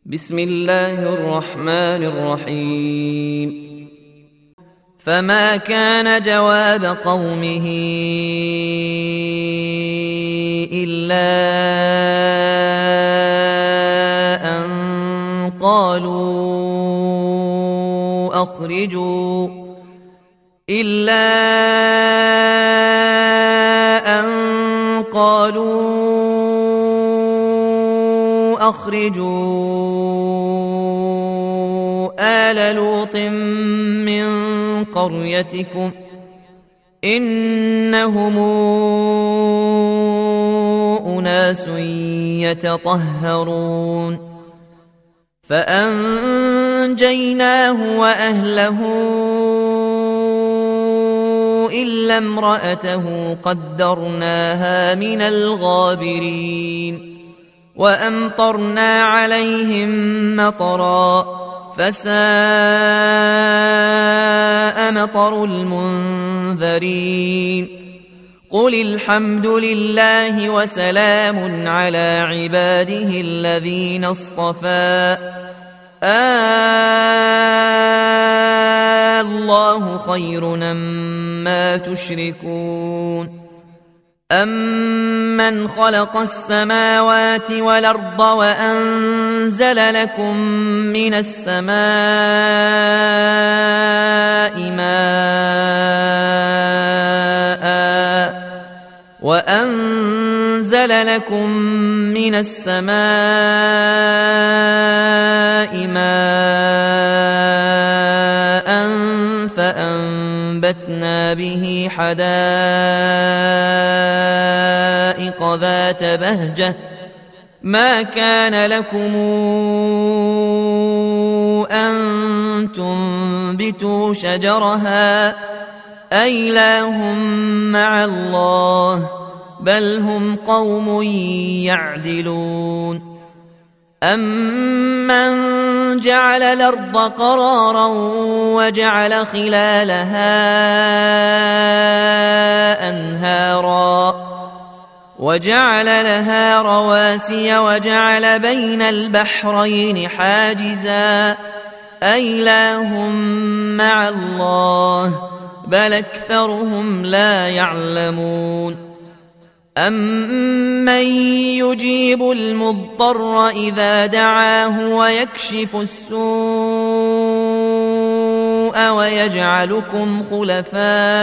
بسم الله الرحمن الرحيم فما كان جواب قومه إلا أن قالوا أخرجوا آل لوط من قريتكم إنهم أناس يتطهرون فأنجيناه وأهله إلا امرأته قدرناها من الغابرين وأمطرنا عليهم مطرا فساء مطر المنذرين قل الحمد لله وسلام على عباده الذين اصطفى الله خير أمّا تشركون أَمَّنْ خَلَقَ السَّمَاوَاتِ وَالْأَرْضَ وَأَنزَلَ لَكُم مِّنَ السَّمَاءِ مَاءً فَأَنبَتْنَا بِهِ حَدَائِقَ ذَاتَ بَهْجَةٍ مَا كَانَ لَكُمْ أَن تُنبِتُوا شَجَرَهَا أَإِلَٰهٌ مَّعَ اللَّهِ بل هم قوم يعدلون أمن جعل الأرض قرارا وجعل خلالها أنهارا وجعل لها رواسي وجعل بين البحرين حاجزا أإله مع الله بل أكثرهم لا يعلمون أَمَّن يُجِيبُ الْمُضْطَرَّ إِذَا دَعَاهُ وَيَكْشِفُ السُّوءَ وَيَجْعَلُكُمْ خُلَفَاءَ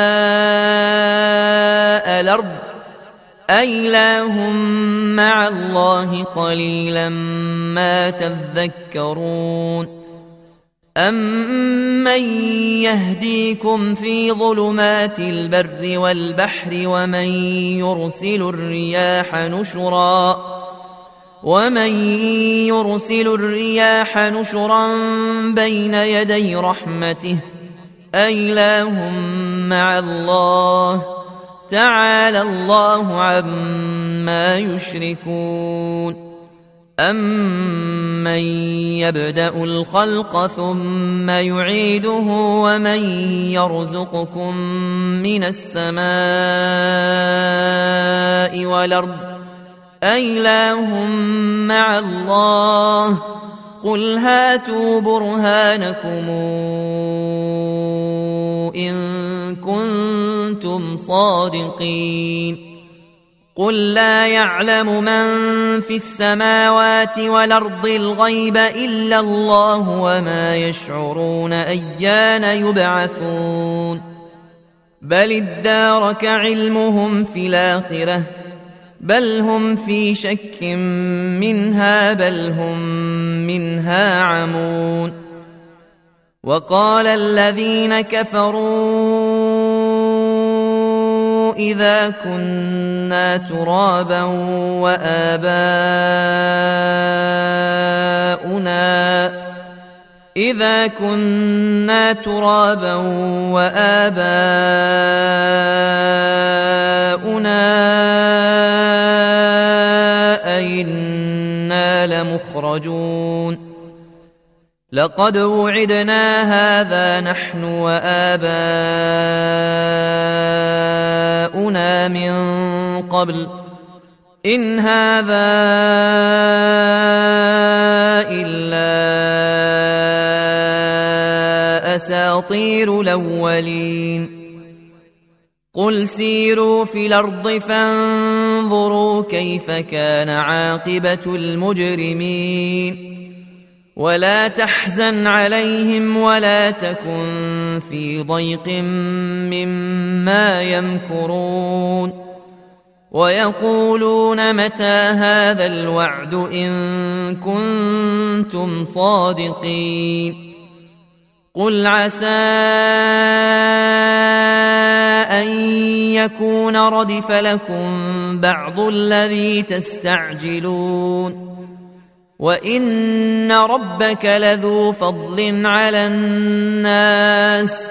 الْأَرْضِ أَإِلَٰهٌ مَّعَ اللَّهِ قَلِيلًا مَّا تَذَكَّرُونَ أَمَّن يَهْدِيكُمْ فِي ظُلُمَاتِ الْبَرِّ وَالْبَحْرِ وَمَن يُرْسِلُ الرِّيَاحَ نُشُرًا بَيْنَ يَدَيْ رَحْمَتِهِ أَإِلَٰهٌ مَّعَ اللَّهِ تَعَالَى اللَّهُ عَمَّا يُشْرِكُونَ أَمَّن يَبْدَأُ الْخَلْقَ ثُمَّ يُعِيدُهُ وَمَن يَرْزُقُكُم مِّنَ السَّمَاءِ وَالْأَرْضِ أَإِلَٰهٌ مَّعَ اللَّهِ قُلْ هَاتُوا بُرْهَانَكُمْ إِن كُنتُمْ صَادِقِينَ قُل لا يعلم من في السماوات والأرض الغيب إلا الله وما يشعرون أيان يبعثون بل ادارك علمهم في الآخرة بل هم في شك منها بل هم منها عمون وقال الذين كفروا إذا كنا ترابا وآباؤنا أئنا لمخرجون لقد وعدنا هذا نحن وآباؤنا من قبل إن هذا إلا أساطير الأولين قل سيروا في الأرض فانظروا كيف كان عاقبة المجرمين ولا تحزن عليهم ولا تكن في ضيق مما يمكرون ويقولون متى هذا الوعد إن كنتم صادقين قل عسى أن يكون ردف لكم بعض الذي تستعجلون وإن ربك لذو فضل على الناس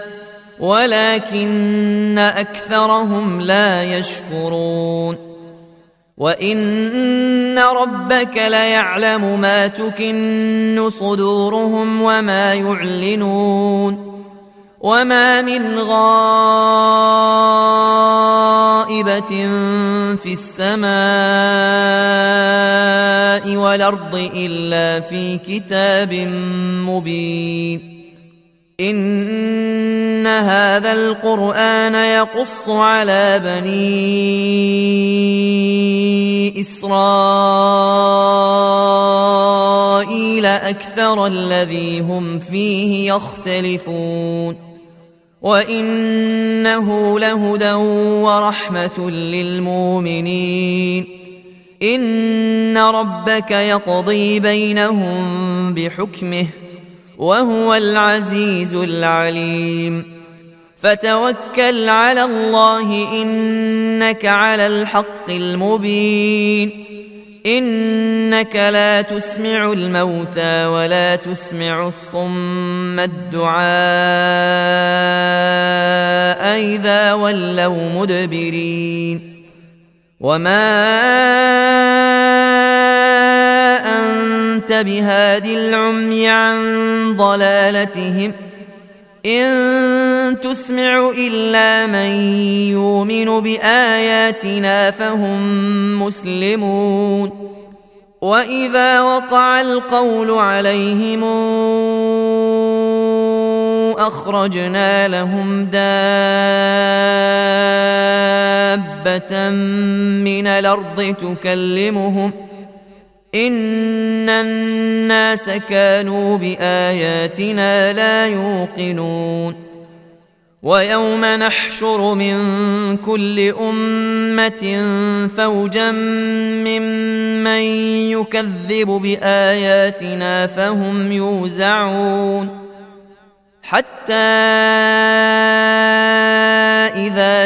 ولكن أكثرهم لا يشكرون وإن ربك ليعلم ما تكن صدورهم وما يعلنون وما من غائبة في السماء والأرض إلا في كتاب مبين إن هذا القرآن يقص على بني إسرائيل أكثر الذي هم فيه يختلفون وإنه لهدى ورحمة للمؤمنين إن ربك يقضي بينهم بحكمه وهو العزيز العليم فتوكل على الله إنك على الحق المبين إنك لا تسمع الموتى ولا تسمع الصم الدعاء إذا ولوا مدبرين وما أنت بهاد العمي عن ضلالتهم إن تسمع إلا من يؤمن بآياتنا فهم مسلمون وإذا وقع القول عليهم أخرجنا لهم دابة من الأرض تكلمهم إن الناس كانوا بآياتنا لا يوقنون ويوم نحشر من كل أمة فوجا ممن يكذب بآياتنا فهم يوزعون حتى إذا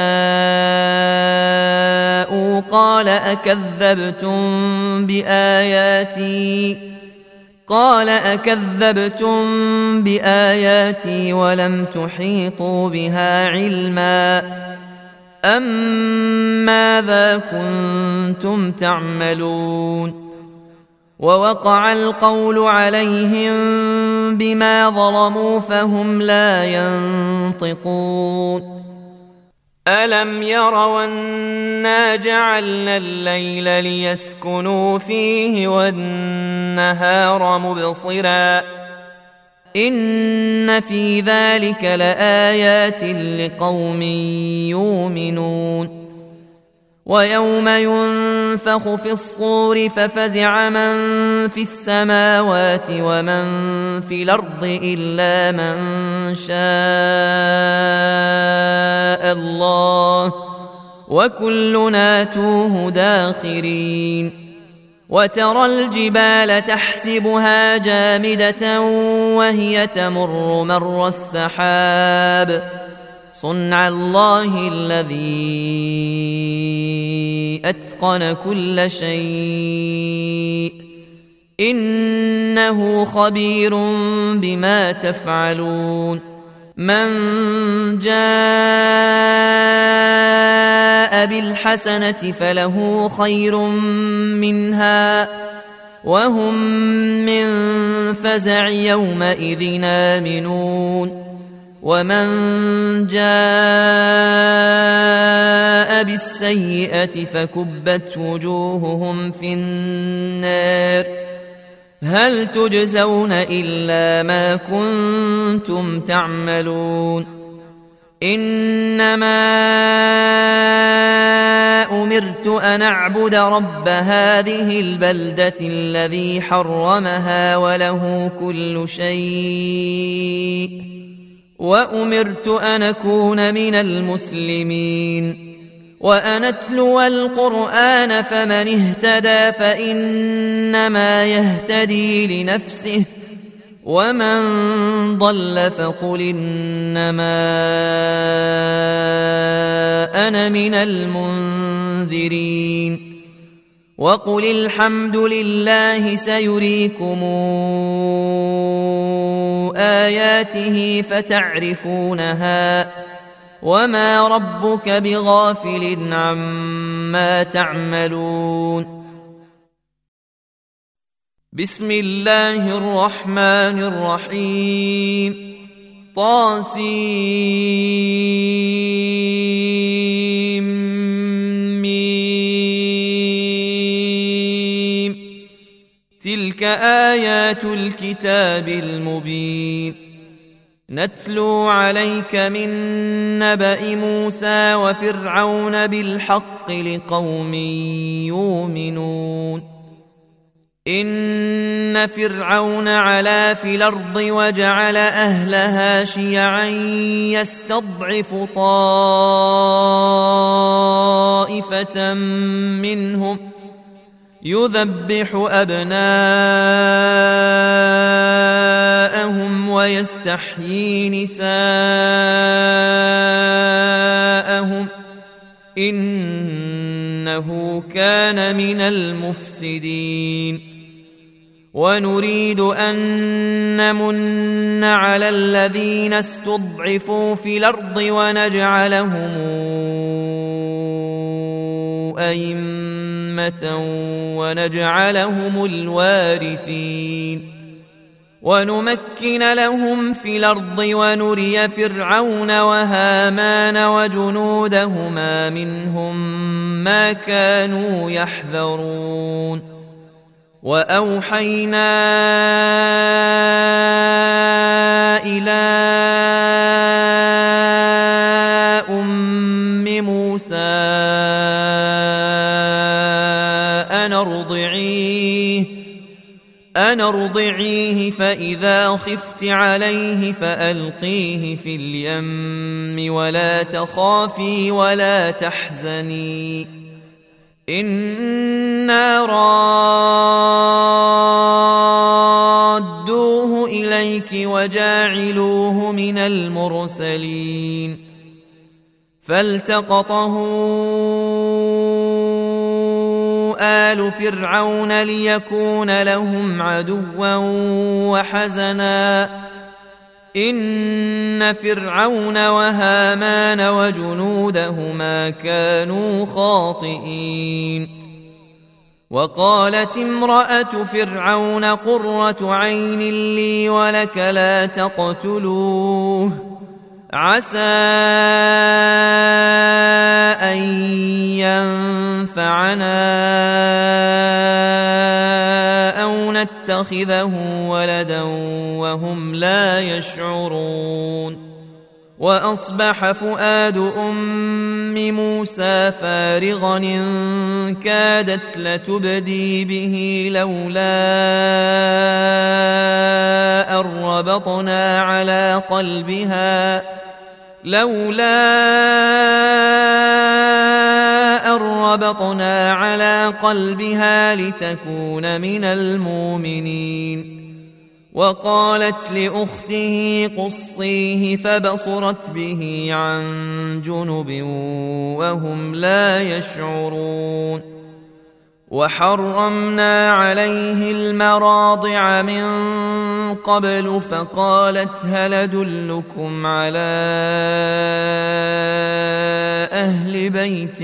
جاءوا قال أكذبتم بآياتي ولم تحيطوا بها علما أم ماذا كنتم تعملون ووقع القول عليهم بما ظلموا فهم لا ينطقون ألم يروا أنا جعلنا الليل ليسكنوا فيه والنهار مبصرا إن في ذلك لآيات لقوم يؤمنون ويوم ينفخ في الصور ففزع من في السماوات ومن في الأرض إلا من شاء الله وكلنا توه داخرين وترى الجبال تحسبها جامدة وهي تمر مر السحاب صنع الله الذي أتقن كل شيء إنه خبير بما تفعلون من جاء بالحسنة فله خير منها وهم من فزع يومئذ آمنون ومن جاء بالسيئة فكبت وجوههم في النار هل تجزون إلا ما كنتم تعملون إنما أمرت أن أعبد رب هذه البلدة الذي حرمها وله كل شيء وأمرت أن أكون من المسلمين وأن أتلو القرآن فمن اهتدى فإنما يهتدي لنفسه ومن ضل فقل إنما أنا من المنذرين وقل الحمد لله سيريكم آياته فتعرفونها وما ربك بغافل عما تعملون بسم الله الرحمن الرحيم طاسيم تلك آيات الكتاب المبين نتلو عليك من نبأ موسى وفرعون بالحق لقوم يؤمنون إن فرعون علا في الأرض وجعل أهلها شيعا يستضعف طائفة منهم يذبح أبناءهم ويستحيي نساءهم إنه كان من المفسدين ونريد أن نمن على الذين استضعفوا في الأرض ونجعلهم أئمة ونجعلهم الوارثين ونمكن لهم في الأرض ونري فرعون وهامان وجنودهما منهم ما كانوا يحذرون وأوحينا إلى أم موسى أن ارضعيه فإذا خفت عليه فألقيه في اليم ولا تخافي ولا تحزني إنا رادوه إليك وجاعلوه من المرسلين فالتقطه آل فرعون ليكون لهم عدوا وحزنا إن فرعون وهامان وجنودهما كانوا خاطئين وقالت امرأة فرعون قرة عين لي ولك لا تقتلوه عسى أن ينفعنا أو نتخذه ولدا وهم لا يشعرون وأصبح فؤاد أم موسى فارغا إن كادت لتبدي به لولا أن ربطنا على قلبها لتكون من المؤمنين وقالت لأخته قصيه فبصرت به عن جنب وهم لا يشعرون وحرمنا عليه المراضع من قبل فقالت هل أدلكم على أهل بيت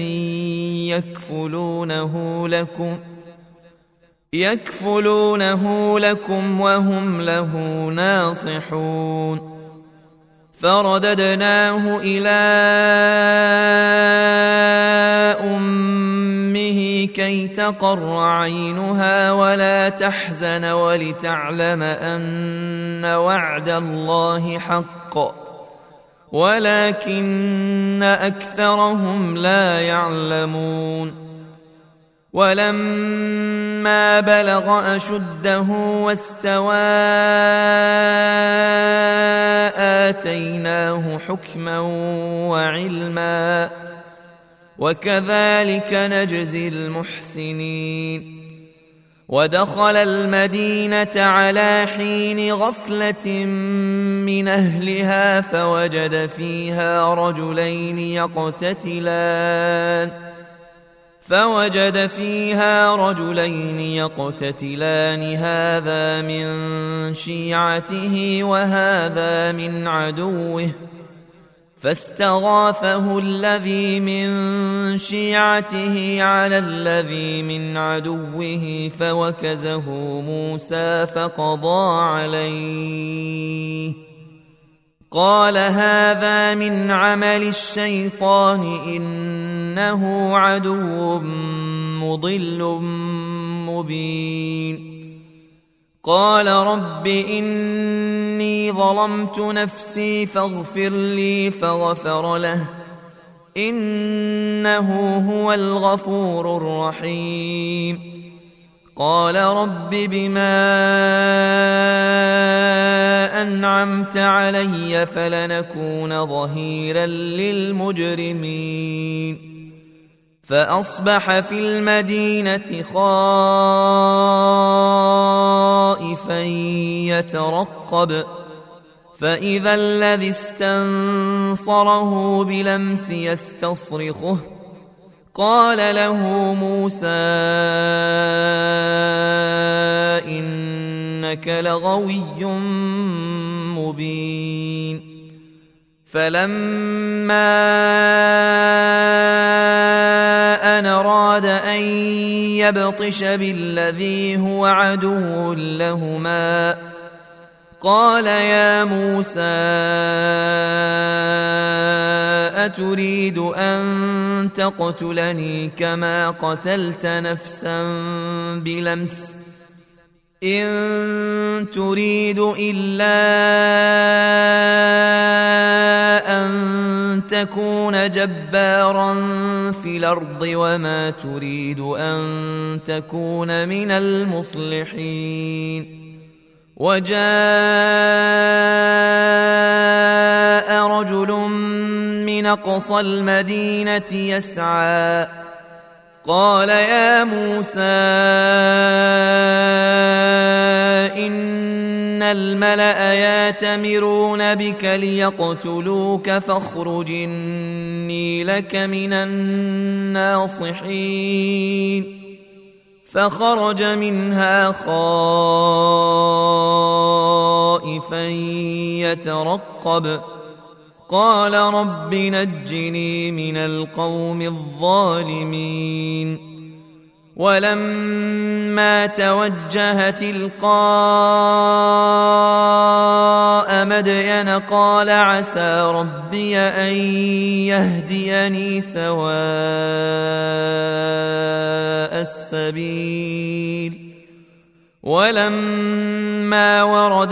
يكفلونه لكم وهم له ناصحون فرددناه إلى أمه كي تقر عينها ولا تحزن ولتعلم أن وعد الله حق ولكن أكثرهم لا يعلمون ولما بلغ أشده واستوى آتيناه حكما وعلما وكذلك نجزي المحسنين ودخل المدينة على حين غفلة من أهلها فوجد فيها رجلين يقتتلان هذا من شيعته وهذا من عدوه فاستغاثه الذي من شيعته على الذي من عدوه فوكزه موسى فقضى عليه قال هذا من عمل الشيطان إنه عدو مضل مبين قال رب إني ظلمت نفسي فاغفر لي فغفر له إنه هو الغفور الرحيم قال رب بما أنعمت علي فلنكون ظهيرا للمجرمين فأصبح في المدينة خائفا يترقب فإذا الذي استنصره بلمس يستصرخه قال له موسى إنك لغوي مبين فلما أن أراد أن يبطش بالذي هو عدو لهما قال يا موسى أتريد أن تقتلني كما قتلت نفسا بلمس إن تريد إلا أن تكون جبارا في الأرض وما تريد أن تكون من المصلحين وجاء رجل من أقصى المدينة يسعى قال يا موسى إن الملأ يأتمرون بك ليقتلوك فاخرج إني لك من الناصحين فخرج منها خائفا يترقب قال رب نجني من القوم الظالمين ولما توجه تلقاء مدين قال عسى ربي أن يهديني سواء السبيل ولما ورد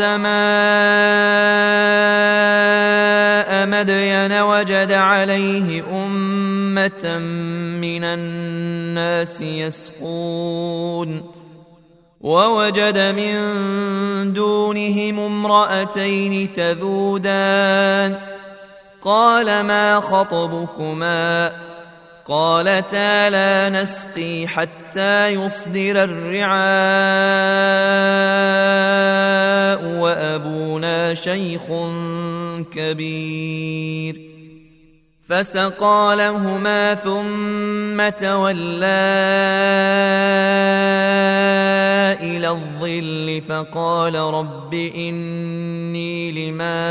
ماء مدين وجد عليه أمة من الناس يسقون ووجد من دونهم امرأتين تذودان قال ما خطبكما قالتا لا نسقي حتى يصدر الرعاء وأبونا شيخ كبير فسقى لهما ثم تولى إلى الظل فقال رب إني لما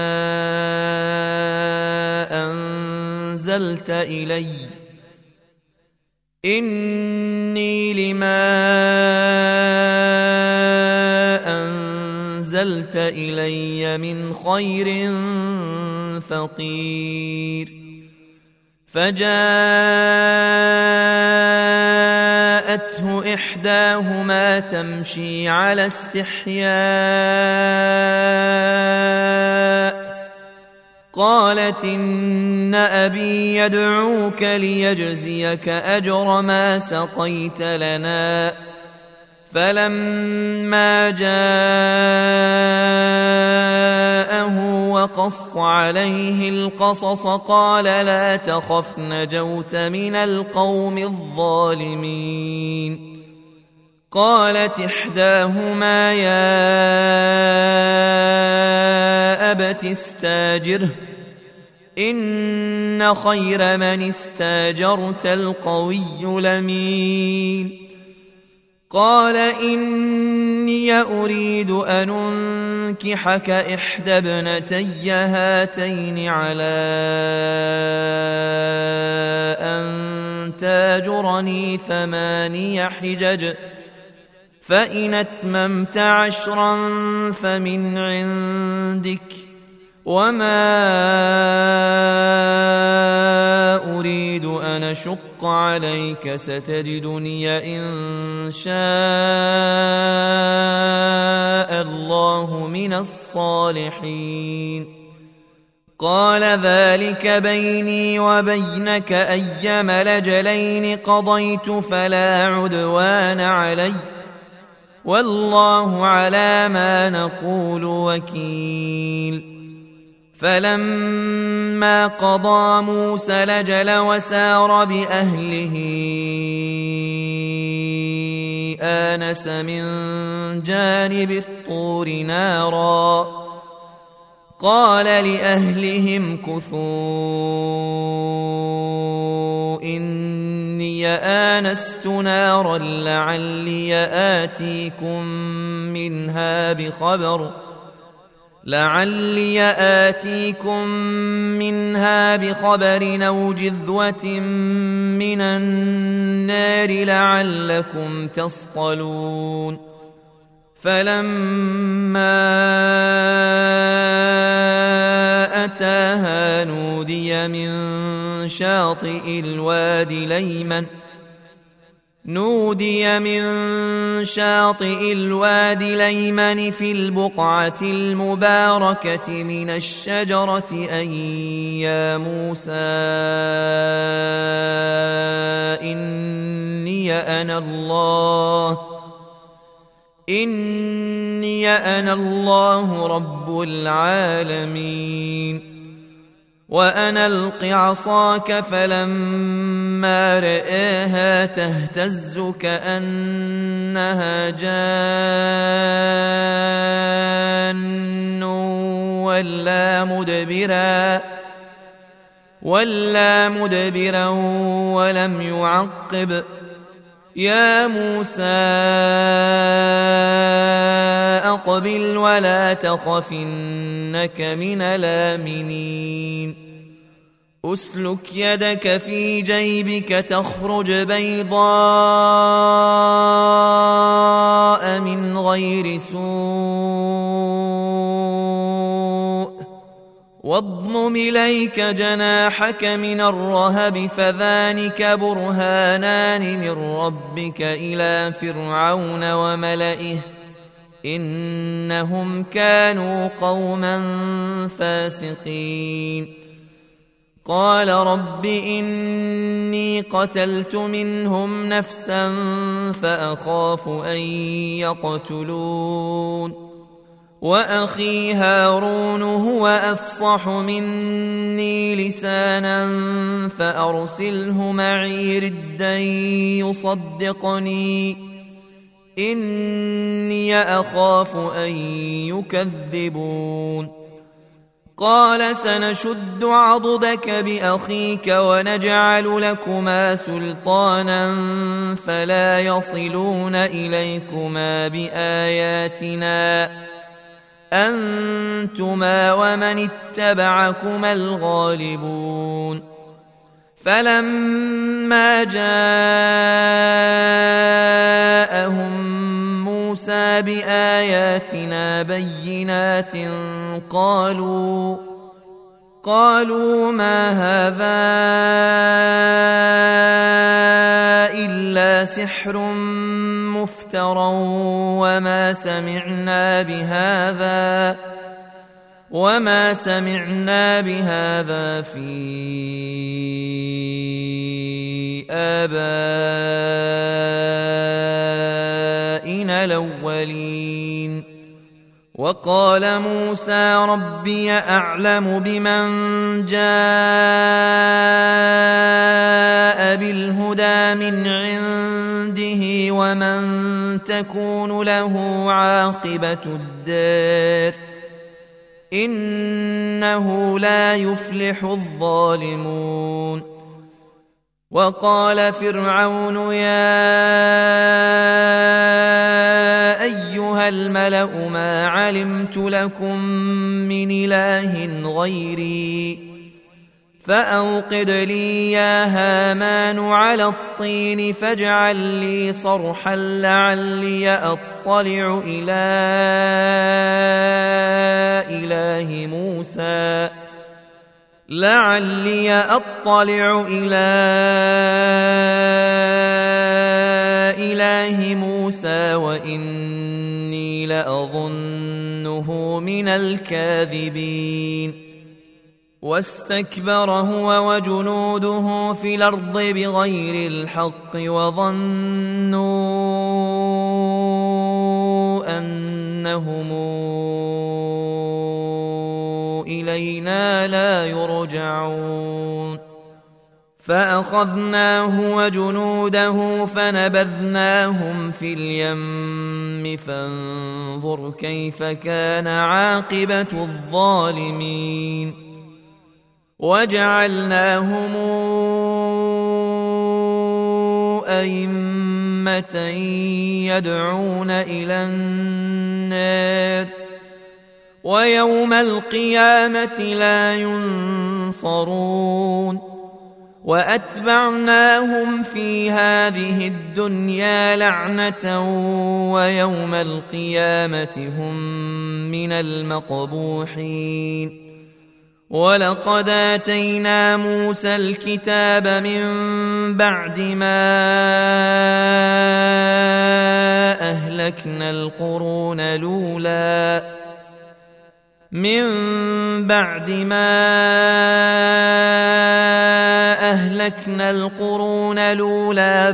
أنزلت إلي من خير فقير فجاءته إحداهما تمشي على استحياء قالت إن أبي يدعوك ليجزيك أجر ما سقيت لنا. فلما جاءه وقص عليه القصص قال لا تخف نجوت من القوم الظالمين. قالت إحداهما يا أبت استاجره إن خير من استاجرت القوي الأمين. قال إني أريد أن أنكحك إحدى ابنتي هاتين على أن تاجرني 8 حجج فإن أتممت 10 فمن عندك وما أريد أن أشق عليك ستجدني إن شاء الله من الصالحين. قال ذلك بيني وبينك أيما الأجلين قضيت فلا عدوان علي والله على ما نقول وكيل. فلما قضى موسى الأجل وسار بأهله آنس من جانب الطور نارا قال لأهلهم كثوا إني آنست نارا لعلي آتيكم منها بخبر أو جذوة من النار لعلكم تصطلون. فلما أتاها نودي من شاطئ الوادي الأيمن في البقعة المباركة من الشجرة أن يا موسى إني أنا الله رب العالمين. وأن ألق عصاك فلما رآها تهتز كأنها جان ولا مدبرا ولم يعقب. يا موسى أقبل ولا تخف إنك من الآمنين. أسلك يدك في جيبك تخرج بيضاء من غير سوء واضمم إليك جناحك من الرهب فذلك برهانان من ربك إلى فرعون وملئه إنهم كانوا قوما فاسقين. قال رب إني قتلت منهم نفسا فأخاف أن يقتلون وأخي هارون هو أفصح مني لسانا فأرسله معي ردا يصدقني إني أخاف أن يكذبون. قال سنشد عضدك بأخيك ونجعل لكما سلطانا فلا يصلون إليكما بآياتنا أنتما ومن اتبعكما الغالبون. فلما جاءهم موسى بآياتنا بينات قالوا ما هذا إلا سحر مفترى وما سمعنا بهذا في آبائنا الأولين. وقال موسى ربي أعلم بمن جاء بالهدى من عنده ومن تكون له عاقبة الدار إنه لا يفلح الظالمون. وقال فرعون يا أيها الملأ ما علمت لكم من إله غيري فأوقد لي يا هامان على الطين فاجعل لي صرحا لعلي أطلع إلى إله موسى وإني لأظنه من الكاذبين. واستكبر هو وجنوده في الأرض بغير الحق وظنوا أنهم إلينا لا يرجعون. فأخذناه وجنوده فنبذناهم في اليم فانظر كيف كان عاقبة الظالمين. وجعلناهم أئمة يدعون إلى النار ويوم القيامة لا ينصرون. وأتبعناهم في هذه الدنيا لعنة ويوم القيامة هم من المقبوحين. ولقد آتينا موسى الكتاب من بعد ما أهلكنا القرون الأولى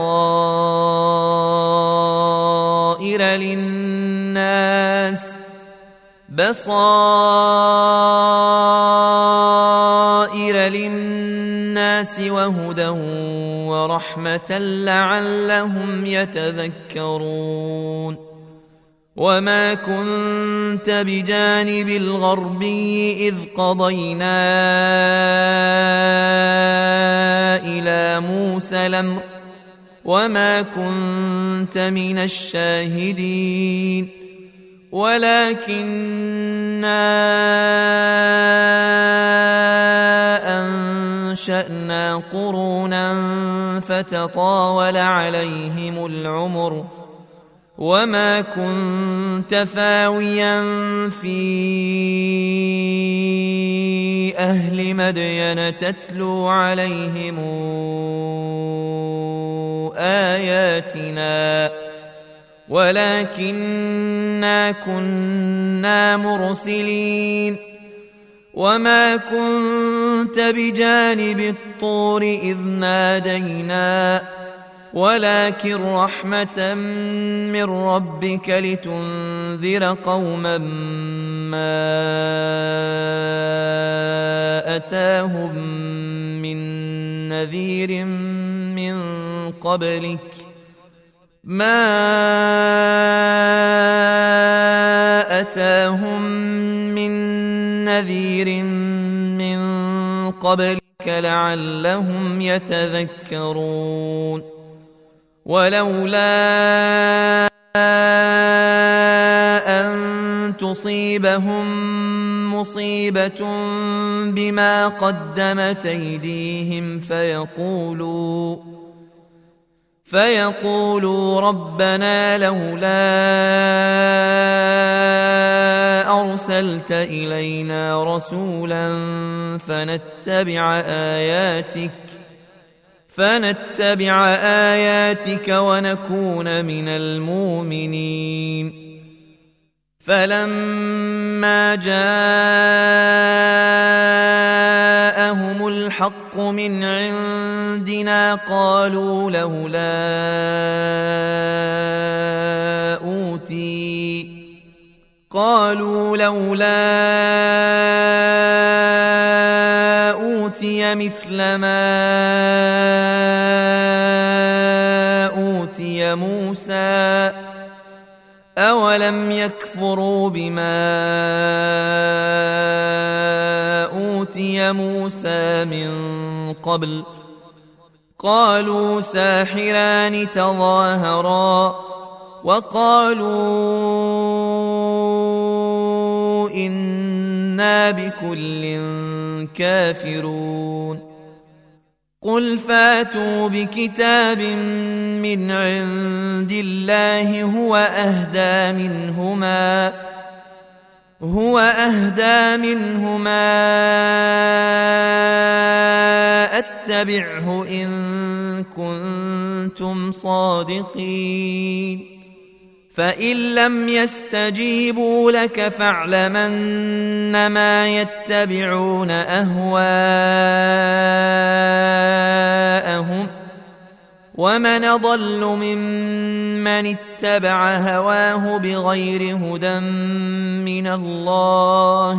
بصائر للناس وهدى ورحمة لعلهم يتذكرون. وما كنت بجانب الغربي إذ قضينا إلى موسى الأمر وما كنت من الشاهدين ولكننا أنشأنا قرونا فتطاول عليهم العمر وما كنت ثاويا في أهل مدين تتلو عليهم آياتنا ولكننا كنا مرسلين. وما كنت بجانب الطور إذ نادينا ولكن رحمة من ربك لتنذر قوما ما أتاهم من نذير من قبلك لعلهم يتذكرون. ولولا أن تصيبهم مصيبة بما قدمت أيديهم فيقولوا ربنا لولا أرسلت إلينا رسولا فنتبع آياتك ونكون من المؤمنين. فلما جاءهم الحق من عندنا قالوا لولا أوتي مثل ما أوتي موسى أولم يكفروا بما أوتي موسى من قبل قالوا ساحران تظاهرا وقالوا إنا بكل كافرون. قل فاتوا بكتاب من عند الله هو أهدى منهما أتبعه إن كنتم صادقين. فإن لم يستجيبوا لك فاعلم أنما يتبعون أهواءهم ومن أضل ممن اتبع هواه بغير هدى من الله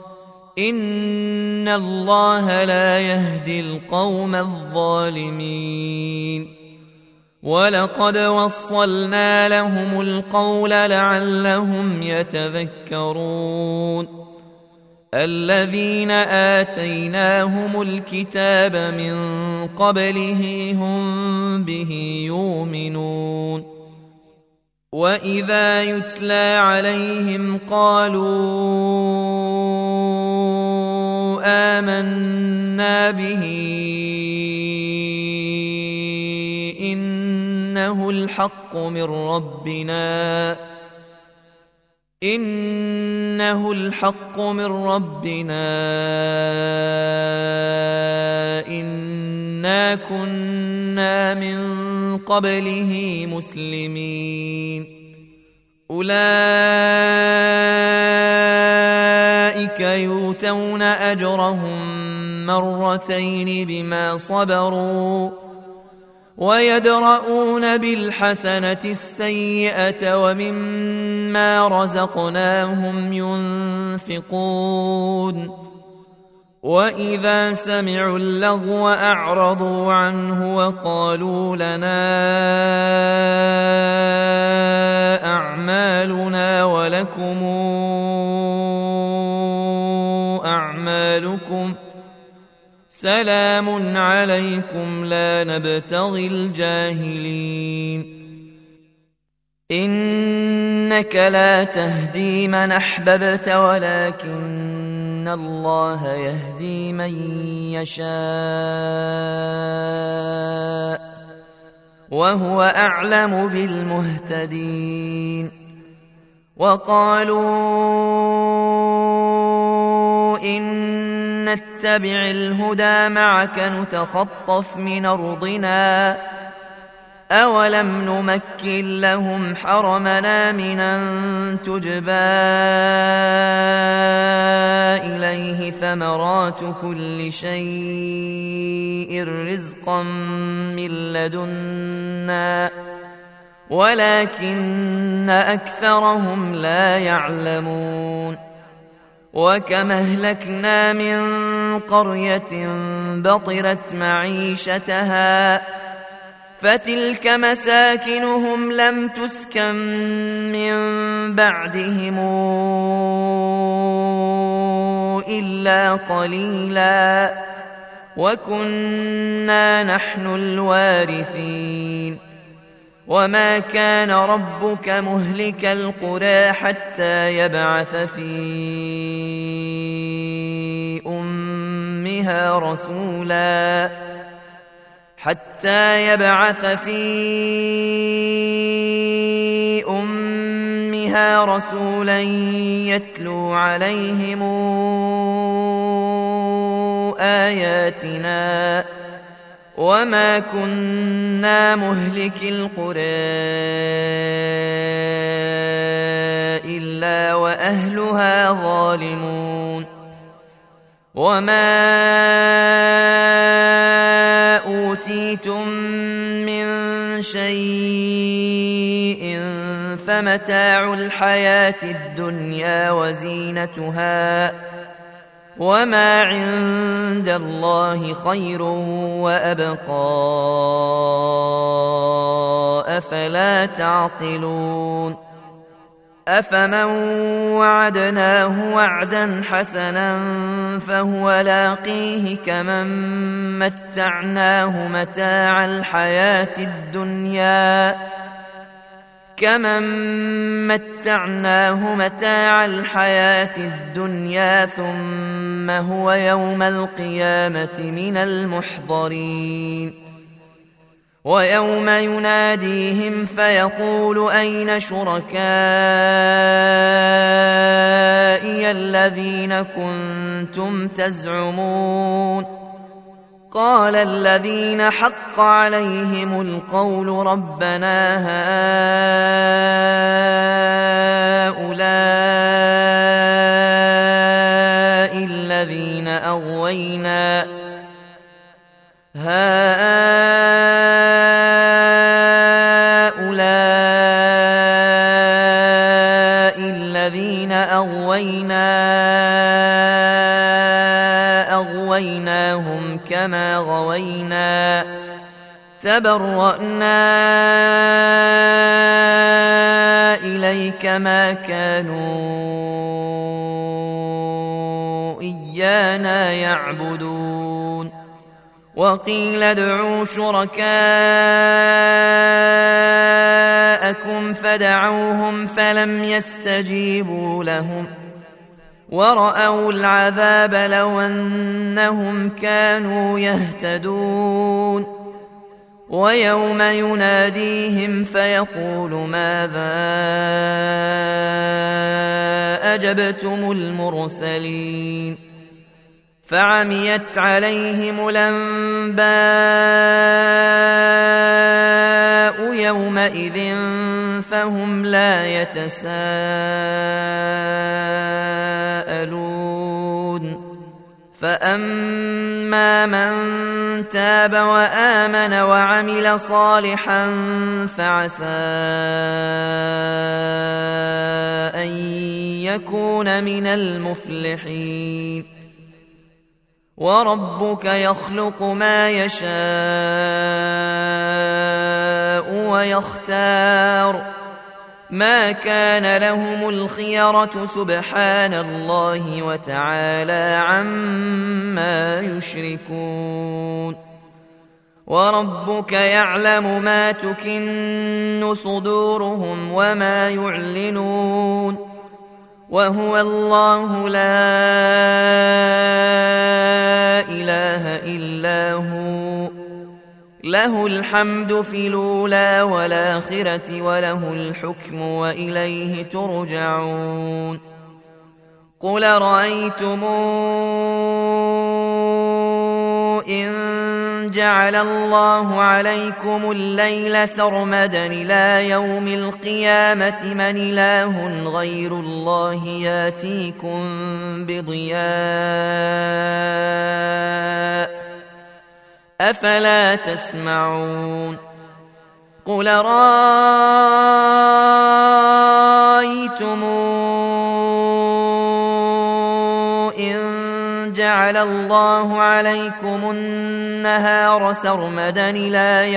إن الله لا يهدي القوم الظالمين. ولقد وصلنا لهم القول لعلهم يتذكرون. الذين آتيناهم الكتاب من قبله هم به يؤمنون. وإذا يتلى عليهم قالوا آمنا به إنه الحق من ربنا إنا كنا من قبله مسلمين. أولئك يؤتون أجرهم مرتين بما صبروا ويدرؤون بالحسنة السيئة ومما رزقناهم ينفقون. وإذا سمعوا اللغو أعرضوا عنه وقالوا لنا أعمالنا ولكم أعمالكم سلام عليكم لا نبتغي الجاهلين. إنك لا تهدي من أحببت ولكن الله يهدي من يشاء وهو أعلم بالمهتدين. وقالوا إن نتبع الهدى معك نتخطف من أرضنا أولم نمكن لهم حرمنا من أن تجبى إليه ثمرات كل شيء رزقا من لدنا ولكن أكثرهم لا يعلمون. وكما أهلكنا من قرية بطرت معيشتها فتلك مساكنهم لم تسكن من بعدهم إلا قليلا وكنا نحن الوارثين. وما كان ربك مهلك القرى حتى يبعث في أمها فيها رسولا يتلو عليهم آياتنا وما كنا مهلك القرى إلا وأهلها ظالمون وما أوتيتم من شيء فمتاع الحياة الدنيا وزينتها وما عند الله خير وأبقى أفلا تعقلون أفمن وعدناه وعدا حسنا فهو لاقيه كمن متعناه متاع الحياة الدنيا ثم هو يوم القيامة من المحضرين ويوم يناديهم فيقول أين شركائي الذين كنتم تزعمون قال الذين حق عليهم القول ربنا هؤلاء الذين أغويناهم كما غوينا تبرأنا إليك ما كانوا إيانا يعبدون وقيل ادعوا شركاءكم فدعوهم فلم يستجيبوا لهم ورأوا العذاب لو أنهم كانوا يهتدون ويوم يناديهم فيقول ماذا أجبتم المرسلين فعميت عليهم الأنباء يومئذ فهم لا يتساءلون فأما من تاب وآمن وعمل صالحا فعسى أن يكون من المفلحين وربك يخلق ما يشاء ويختار ما كان لهم الخيرة سبحان الله وتعالى عما يشركون وربك يعلم ما تكن صدورهم وما يعلنون وهو الله لا إله إلا هو له الحمد في الأولى والآخرة وله الحكم وإليه ترجعون قل رأيتم إن جعل الله عليكم الليل سرمدا إلى يوم القيامة من إله غير الله ياتيكم بضياء أفلا تسمعون قل رأيتم إن جعل الله عليكم النهار سرمدا إلى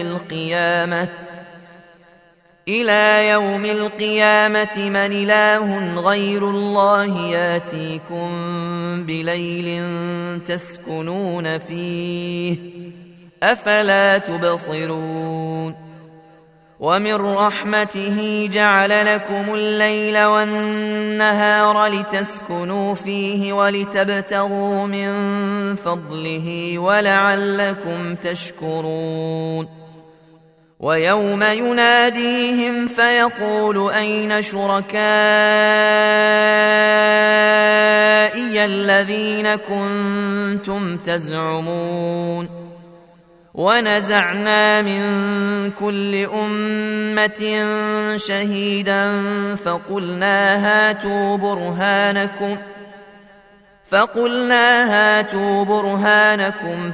يوم القيامة من إله غير الله ياتيكم بليل تسكنون فيه أفلا تبصرون ومن رحمته جعل لكم الليل والنهار لتسكنوا فيه ولتبتغوا من فضله ولعلكم تشكرون ويوم يناديهم فيقول أين شركائي الذين كنتم تزعمون ونزعنا من كل أمة شهيدا فقلنا هاتوا برهانكم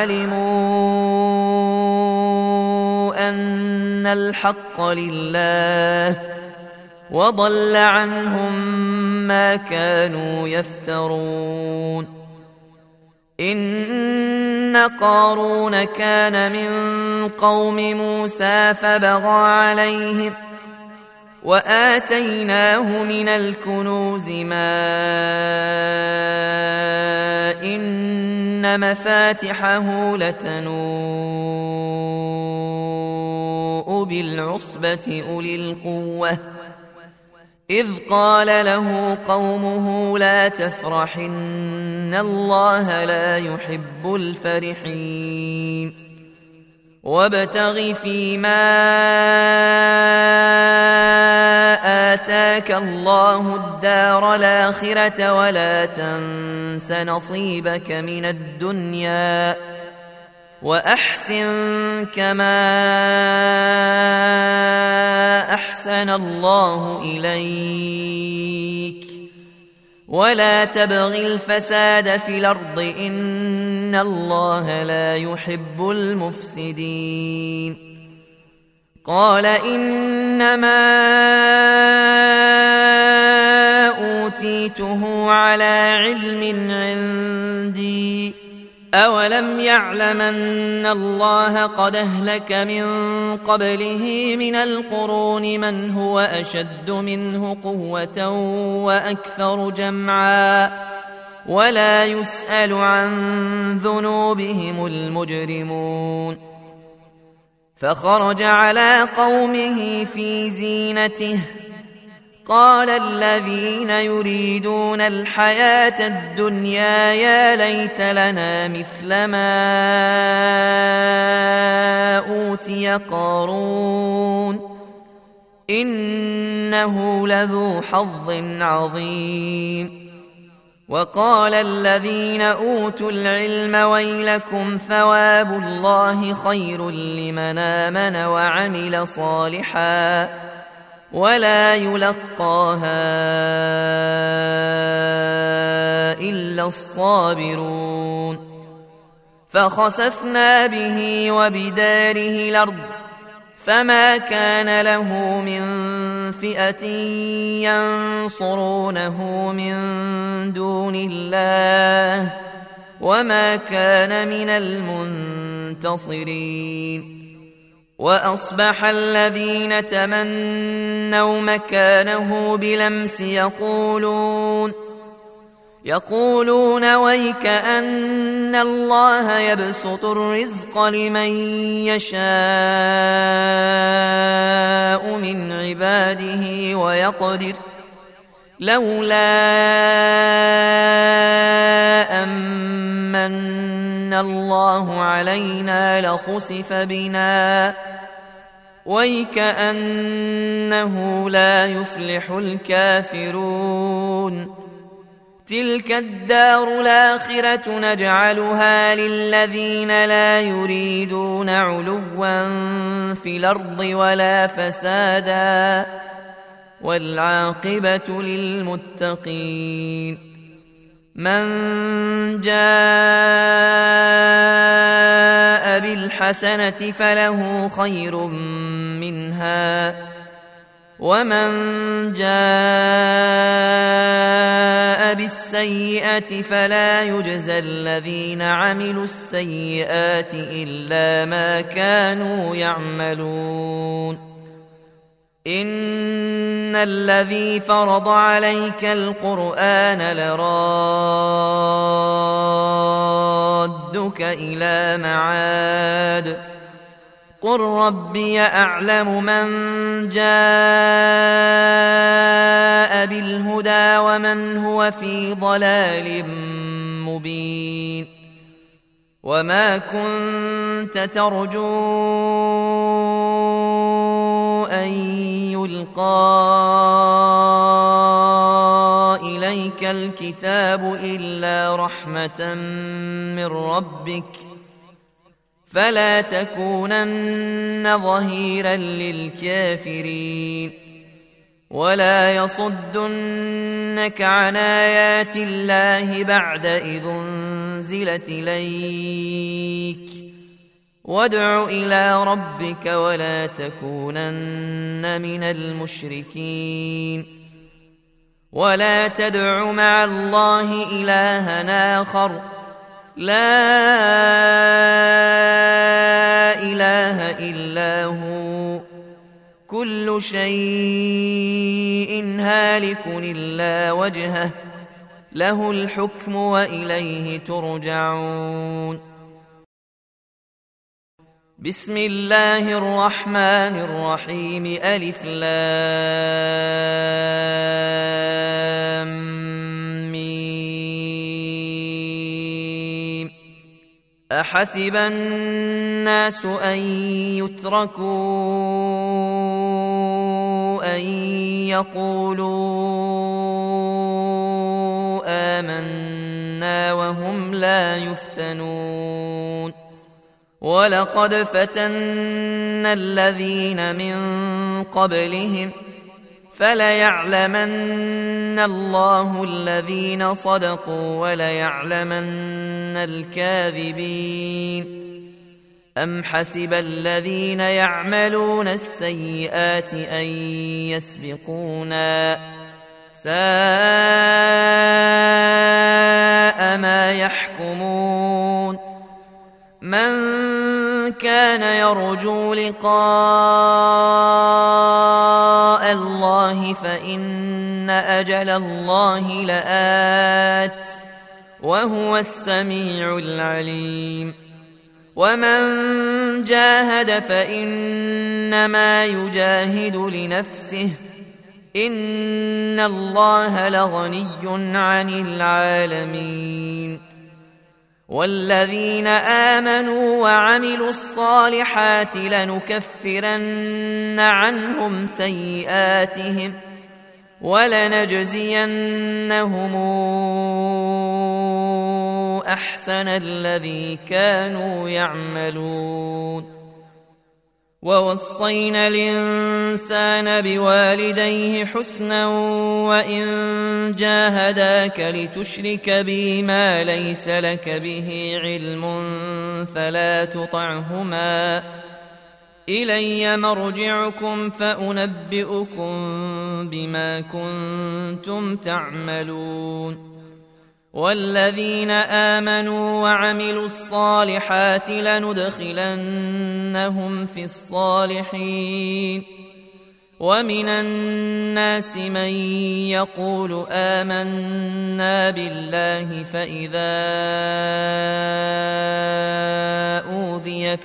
فعلموا أن الحق لله وضل عنهم ما كانوا يفترون إن قارون كان من قوم موسى فبغى عليهم وآتيناه من الكنوز ما إن مفاتحه لتنوء بالعصبة أولي القوة إذ قال له قومه لا تفرح إن الله لا يحب الفرحين وابتغ فيما آتاك الله الدار الآخرة ولا تنس نصيبك من الدنيا وأحسن كما أحسن الله إليك ولا تبغ الفساد في الأرض إن الله لا يحب المفسدين قال إنما أوتيته على علم عندي أولم يعلم أن الله قد أهلك من قبله من القرون من هو أشد منه قوة وأكثر جمعا ولا يسأل عن ذنوبهم المجرمون فخرج على قومه في زينته قال الذين يريدون الحياة الدنيا يا ليت لنا مثل ما أوتي قارون إنه لذو حظ عظيم وقال الذين أوتوا العلم ويلكم ثواب الله خير لمن آمن وعمل صالحا ولا يلقاها إلا الصابرون فخسفنا به وبداره الأرض فما كان له من فئة ينصرونه من دون الله وما كان من المنتصرين وأصبح الذين تمنوا مكانه بلمس يقولون ويك أن الله يبسط الرزق لمن يشاء من عباده ويقدر لولا أمن الله علينا لخسف بنا ويكأنه لا يفلح الكافرون تلك الدار الآخرة نجعلها للذين لا يريدون علوا في الأرض ولا فسادا والعاقبة للمتقين من جاء بالحسنة فله خير منها ومن جاء بالسيئة فلا يجزى الذين عملوا السيئات إلا ما كانوا يعملون إن الذي فرض عليك القرآن لرادك إلى معاد قل ربي أعلم من جاء بالهدى ومن هو في ضلال مبين وما كنت ترجو أن يلقى إليك الكتاب إلا رحمة من ربك فلا تكونن ظهيرا للكافرين ولا يصدنك عن آيات الله بعد إذ أنزلت إليك وادع إلى ربك ولا تكونن من المشركين ولا تدع مع الله إلها آخر لا إله إلا هو كل شيء هالك إلا وجهه له الحكم وإليه ترجعون بسم الله الرحمن الرحيم ألف لام ميم أحسب الناس أن يتركوا أن يقولوا آمنا وهم لا يفتنون ولقد فتنا الذين من قبلهم فليعلمن الله الذين صدقوا وليعلمن الكاذبين أم حسب الذين يعملون السيئات أن يسبقونا ساء ما يحكمون من كان يرجو لقاء الله فإن أجل الله لآت وهو السميع العليم ومن جاهد فإنما يجاهد لنفسه إن الله لغني عن العالمين والذين آمنوا وعملوا الصالحات لنكفرن عنهم سيئاتهم ولنجزينهم أحسن الذي كانوا يعملون ووصينا الإنسان بوالديه حسنا وإن جاهداك لتشرك بي ما ليس لك به علم فلا تطعهما إلي مرجعكم فأنبئكم بما كنتم تعملون والذين آمنوا وعملوا الصالحات لندخلنهم في الصالحين ومن الناس من يقول آمنا بالله فإذا أوذي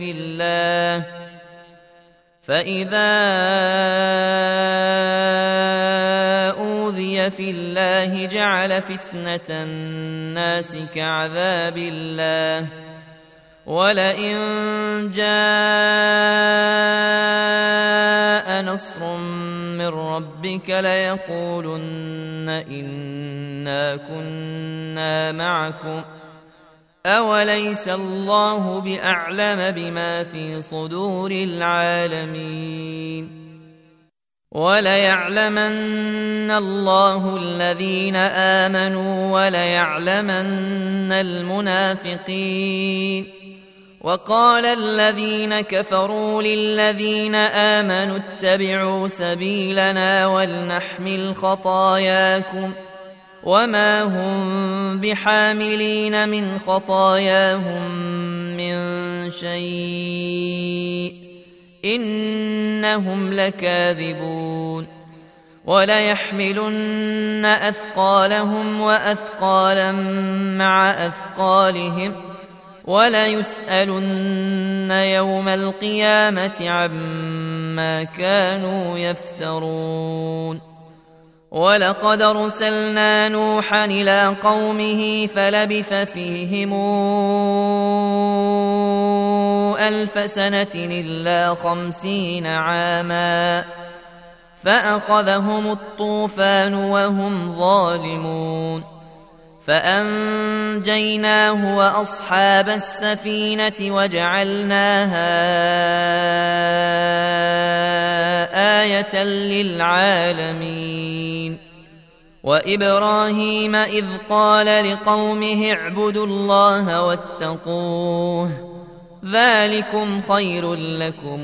في الله جعل فتنة الناس كعذاب الله ولئن جاء نصر من ربك ليقولن إنا كنا معكم أوليس الله بأعلم بما في صدور العالمين وليعلمن الله الذين آمنوا وليعلمن المنافقين وقال الذين كفروا للذين آمنوا اتبعوا سبيلنا ولنحمل خطاياكم وما هم بحاملين من خطاياهم من شيء إنهم لكاذبون وليحملن أثقالهم وأثقالا مع أثقالهم وليسألن يوم القيامة عما كانوا يفترون ولقد أرسلنا نوحا إلى قومه فلبث فيهم 1000 سنة إلا 50 عاما فأخذهم الطوفان وهم ظالمون فأنجيناه وأصحاب السفينة وجعلناها آية للعالمين وإبراهيم إذ قال لقومه اعبدوا الله واتقوه ذلكم خير لكم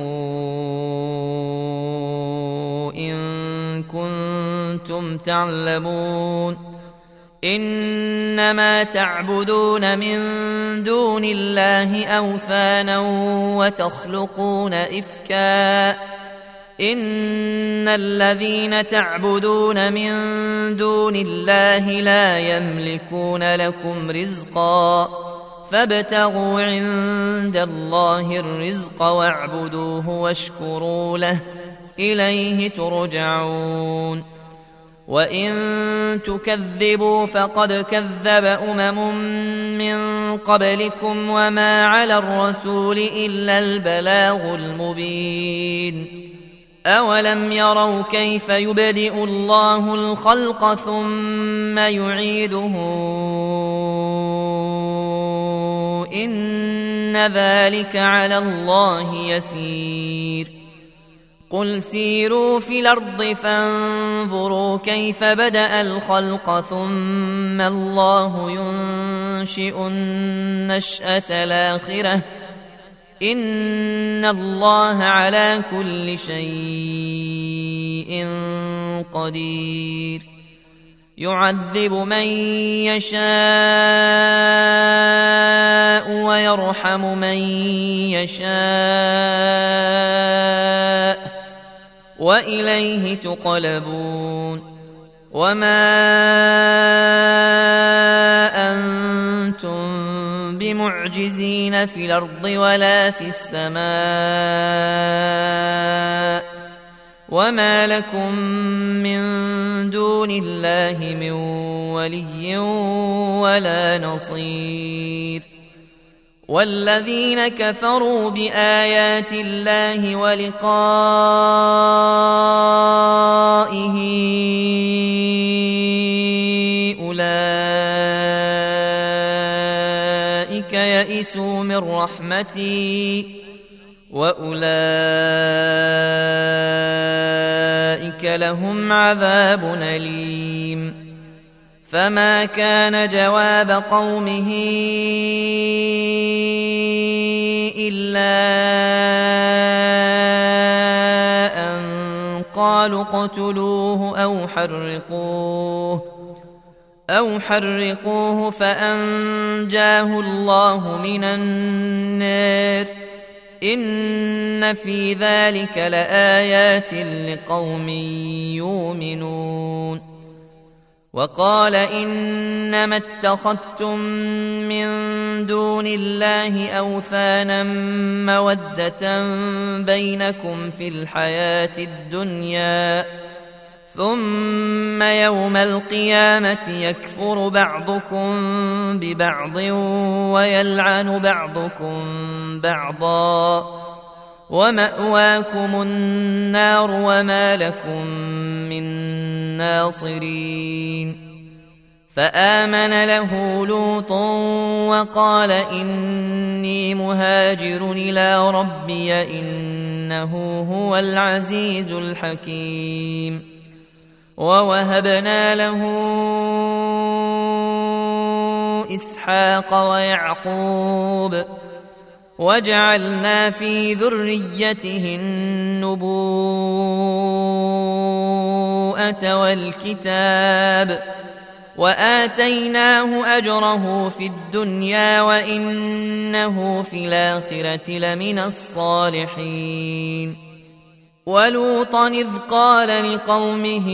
إن كنتم تعلمون إنما تعبدون من دون الله أوثانا وتخلقون إفكا إن الذين تعبدون من دون الله لا يملكون لكم رزقا فابتغوا عند الله الرزق واعبدوه واشكروا له إليه ترجعون وإن تكذبوا فقد كذب من قبلكم وما على الرسول إلا البلاغ المبين أولم يروا كيف يبدئ الله الخلق ثم يعيده إن ذلك على الله يسير قل سيروا في الأرض فانظروا كيف بدأ الخلق ثم الله ينشئ النشأة الآخرة إن الله على كل شيء قدير يعذب من يشاء ويرحم من يشاء وإليه تقلبون وما أنتم بمعجزين في الأرض ولا في السماء وما لكم من دون الله من ولي ولا نصير والذين كفروا بآيات الله ولقائه أولئك يئسوا من رحمتي وأولئك لهم عذاب أليم فما كان جواب قومه إلا أن قالوا اقتلوه أو حرقوه فأنجاه الله من النار إن في ذلك لآيات لقوم يؤمنون وقال إنما اتخذتم من دون الله أوثانا مودة بينكم في الحياة الدنيا ثم يوم القيامة يكفر بعضكم ببعض ويلعن بعضكم بعضا ومأواكم النار وما لكم من ناصرين فآمن له لوط وقال إني مهاجر إلى ربي إنه هو العزيز الحكيم ووهبنا له إسحاق ويعقوب وجعلنا في ذريته النبوءة والكتاب وآتيناه أجره في الدنيا وإنه في الآخرة لمن الصالحين ولوطا إذ قال لقومه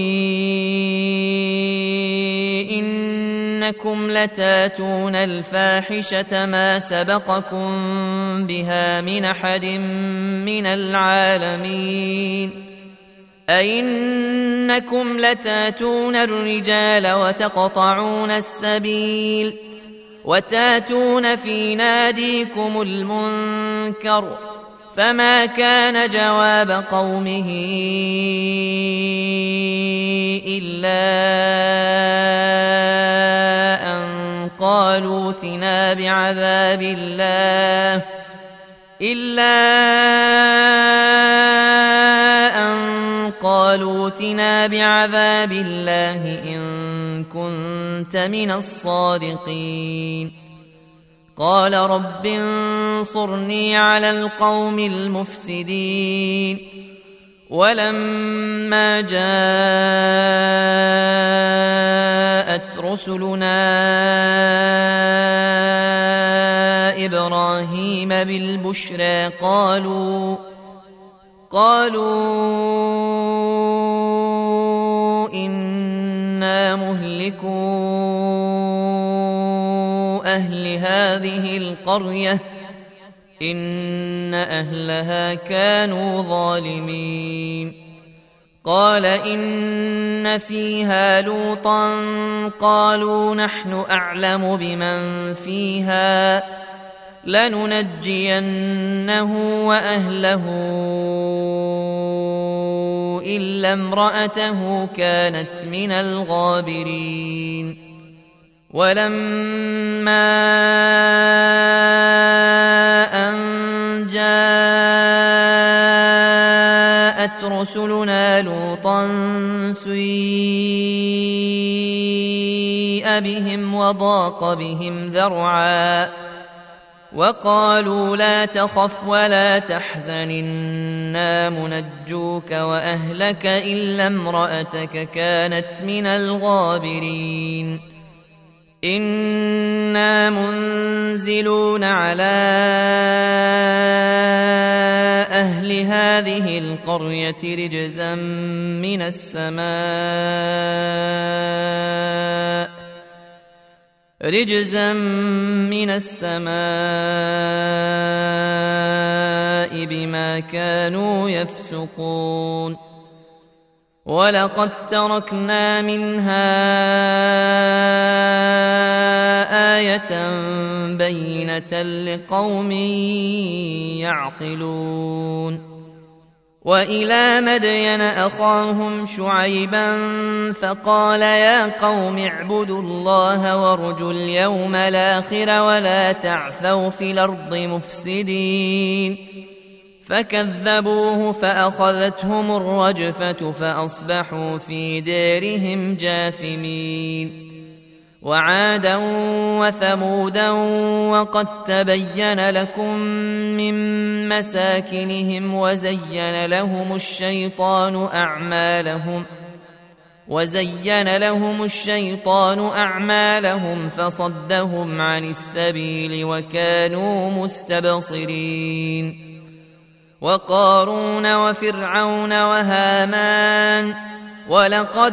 إنكم لتاتون الفاحشة ما سبقكم بها من أحد من العالمين أئنكم لتاتون الرجال وتقطعون السبيل وتاتون في ناديكم المنكر فما كان جواب قومه إلا أن قالوا ائتنا بعذاب الله إن كنت من الصادقين قال رب انصرني على القوم المفسدين ولما جاءت رسلنا إبراهيم بالبشرى قالوا إنا مهلكو أهل هذه القرية إن أهلها كانوا ظالمين قال إن فيها لوطا قالوا نحن أعلم بمن فيها لننجينه وأهله إلا امرأته كانت من الغابرين ولما أن جاءت رسلنا لوطا سيء بهم وضاق بهم ذرعا وقالوا لا تخف ولا تحزن إنا منجوك وأهلك إلا امرأتك كانت من الغابرين إنا منزلون على أهل هذه القرية رجزا من السماء بما كانوا يفسقون ولقد تركنا منها آية بينة لقوم يعقلون وإلى مدين أخاهم شعيبا فقال يا قوم اعبدوا الله وارجوا اليوم الآخر ولا تعثوا في الأرض مفسدين فكذبوه فأخذتهم الرجفة فأصبحوا في دارهم جاثمين وعادا وثمودا وقد تبين لكم من مساكنهم وزين لهم الشيطان أعمالهم فصدهم عن السبيل وكانوا مستبصرين وقارون وفرعون وهامان ولقد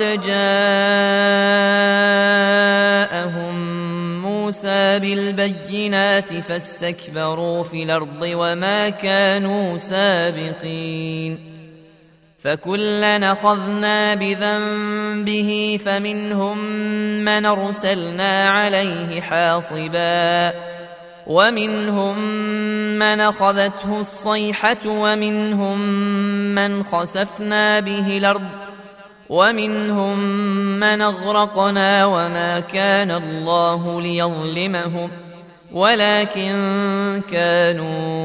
جاءهم موسى بالبينات فاستكبروا في الأرض وما كانوا سابقين فكلا أخذنا بذنبه فمنهم من أرسلنا عليه حاصبا ومنهم من أخذته الصيحة ومنهم من خسفنا به الأرض ومنهم من أغرقنا وما كان الله ليظلمهم ولكن كانوا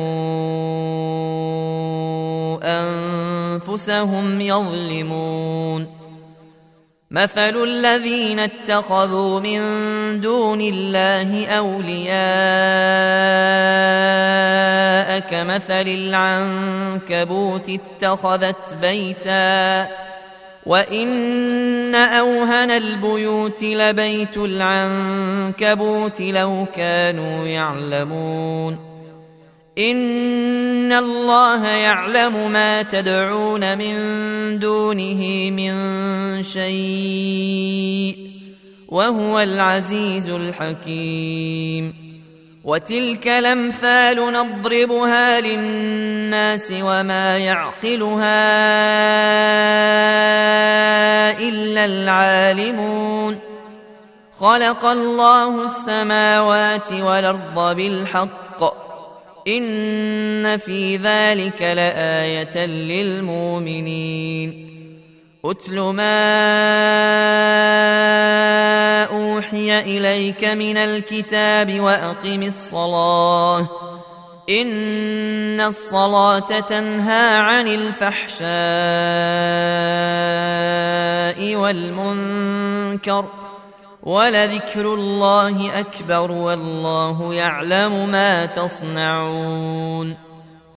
أنفسهم يظلمون مثل الذين اتخذوا من دون الله أولياء كمثل العنكبوت اتخذت بيتا وإن أوهن البيوت لبيت العنكبوت لو كانوا يعلمون إن الله يعلم ما تدعون من دونه من شيء وهو العزيز الحكيم وتلك الأمثال نضربها للناس وما يعقلها إلا العالمون. خلق الله السماوات والأرض بالحق إن في ذلك لآية للمؤمنين. أتل ما أوحي إليك من الكتاب وأقم الصلاة إن الصلاة تنهى عن الفحشاء والمنكر ولذكر الله أكبر والله يعلم ما تصنعون.